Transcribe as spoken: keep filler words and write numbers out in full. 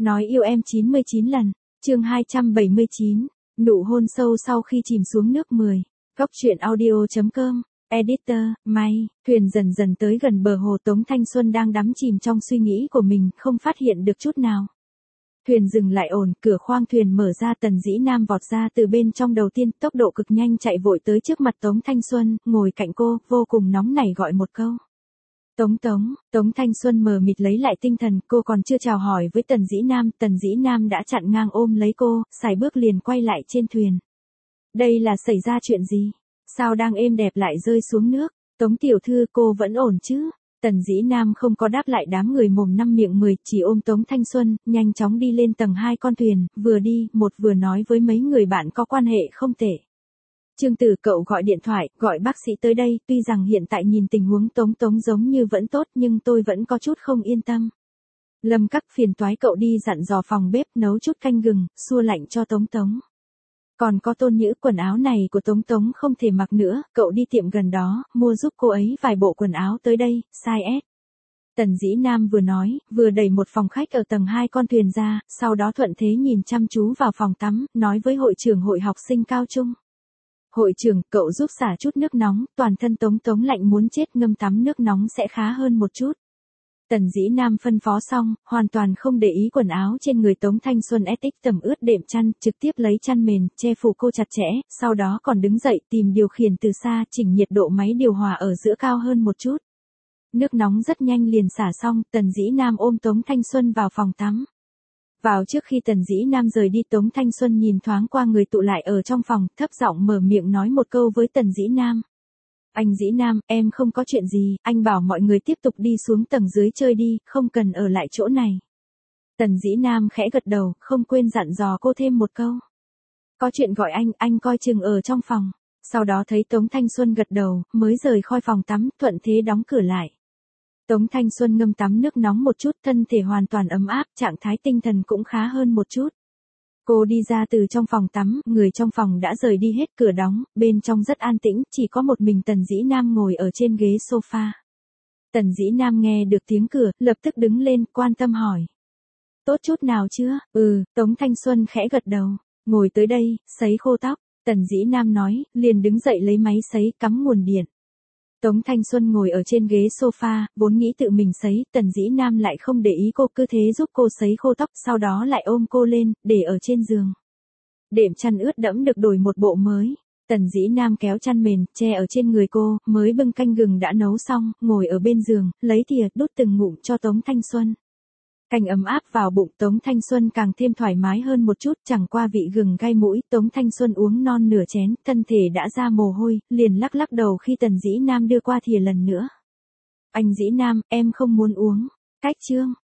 Nói yêu em chín mươi chín lần, chương hai trăm bảy mươi chín, nụ hôn sâu sau khi chìm xuống nước mười. Góc truyện audio.com, Editor, May, thuyền dần dần tới gần bờ hồ. Tống Thanh Xuân đang đắm chìm trong suy nghĩ của mình, không phát hiện được chút nào. Thuyền dừng lại ổn, cửa khoang thuyền mở ra, Tần Dĩ Nam vọt ra từ bên trong đầu tiên, tốc độ cực nhanh chạy vội tới trước mặt Tống Thanh Xuân, ngồi cạnh cô, vô cùng nóng nảy gọi một câu. Tống Tống, Tống Thanh Xuân mờ mịt lấy lại tinh thần, cô còn chưa chào hỏi với Tần Dĩ Nam, Tần Dĩ Nam đã chặn ngang ôm lấy cô, sải bước liền quay lại trên thuyền. Đây là xảy ra chuyện gì? Sao đang êm đẹp lại rơi xuống nước? Tống tiểu thư, cô vẫn ổn chứ? Tần Dĩ Nam không có đáp lại đám người mồm năm miệng mười, chỉ ôm Tống Thanh Xuân, nhanh chóng đi lên tầng hai con thuyền, vừa đi, một vừa nói với mấy người bạn có quan hệ không tệ. Trương Tử, cậu gọi điện thoại, gọi bác sĩ tới đây, tuy rằng hiện tại nhìn tình huống Tống Tống giống như vẫn tốt nhưng tôi vẫn có chút không yên tâm. Lâm Các, phiền toái cậu đi dặn dò phòng bếp nấu chút canh gừng, xua lạnh cho Tống Tống. Còn có Tôn Nhữ, quần áo này của Tống Tống không thể mặc nữa, cậu đi tiệm gần đó, mua giúp cô ấy vài bộ quần áo tới đây, size S. Tần Dĩ Nam vừa nói, vừa đẩy một phòng khách ở tầng hai con thuyền ra, sau đó thuận thế nhìn chăm chú vào phòng tắm, nói với hội trưởng hội học sinh cao trung. Hội trưởng, cậu giúp xả chút nước nóng, toàn thân Tống Tống lạnh muốn chết, ngâm tắm nước nóng sẽ khá hơn một chút. Tần Dĩ Nam phân phó xong, hoàn toàn không để ý quần áo trên người Tống Thanh Xuân ét ích tầm ướt đệm chăn, trực tiếp lấy chăn mền, che phủ cô chặt chẽ, sau đó còn đứng dậy tìm điều khiển từ xa, chỉnh nhiệt độ máy điều hòa ở giữa cao hơn một chút. Nước nóng rất nhanh liền xả xong, Tần Dĩ Nam ôm Tống Thanh Xuân vào phòng tắm. Vào trước khi Tần Dĩ Nam rời đi, Tống Thanh Xuân nhìn thoáng qua người tụ lại ở trong phòng, thấp giọng mở miệng nói một câu với Tần Dĩ Nam. Anh Dĩ Nam, em không có chuyện gì, anh bảo mọi người tiếp tục đi xuống tầng dưới chơi đi, không cần ở lại chỗ này. Tần Dĩ Nam khẽ gật đầu, không quên dặn dò cô thêm một câu. Có chuyện gọi anh, anh coi chừng ở trong phòng. Sau đó thấy Tống Thanh Xuân gật đầu, mới rời khỏi phòng tắm, thuận thế đóng cửa lại. Tống Thanh Xuân ngâm tắm nước nóng một chút, thân thể hoàn toàn ấm áp, trạng thái tinh thần cũng khá hơn một chút. Cô đi ra từ trong phòng tắm, người trong phòng đã rời đi hết, cửa đóng, bên trong rất an tĩnh, chỉ có một mình Tần Dĩ Nam ngồi ở trên ghế sofa. Tần Dĩ Nam nghe được tiếng cửa, lập tức đứng lên, quan tâm hỏi. Tốt chút nào chưa? Ừ, Tống Thanh Xuân khẽ gật đầu, ngồi tới đây, sấy khô tóc. Tần Dĩ Nam nói, liền đứng dậy lấy máy sấy, cắm nguồn điện. Tống Thanh Xuân ngồi ở trên ghế sofa, vốn nghĩ tự mình sấy, Tần Dĩ Nam lại không để ý cô, cứ thế giúp cô sấy khô tóc, sau đó lại ôm cô lên, để ở trên giường. Đệm chăn ướt đẫm được đổi một bộ mới. Tần Dĩ Nam kéo chăn mền, che ở trên người cô, mới bưng canh gừng đã nấu xong, ngồi ở bên giường, lấy thìa, đút từng ngụm cho Tống Thanh Xuân. Canh ấm áp vào bụng, Tống Thanh Xuân càng thêm thoải mái hơn một chút, chẳng qua vị gừng gai mũi, Tống Thanh Xuân uống non nửa chén, thân thể đã ra mồ hôi, liền lắc lắc đầu khi Tần Dĩ Nam đưa qua thìa lần nữa. Anh Dĩ Nam, em không muốn uống. Cách chương.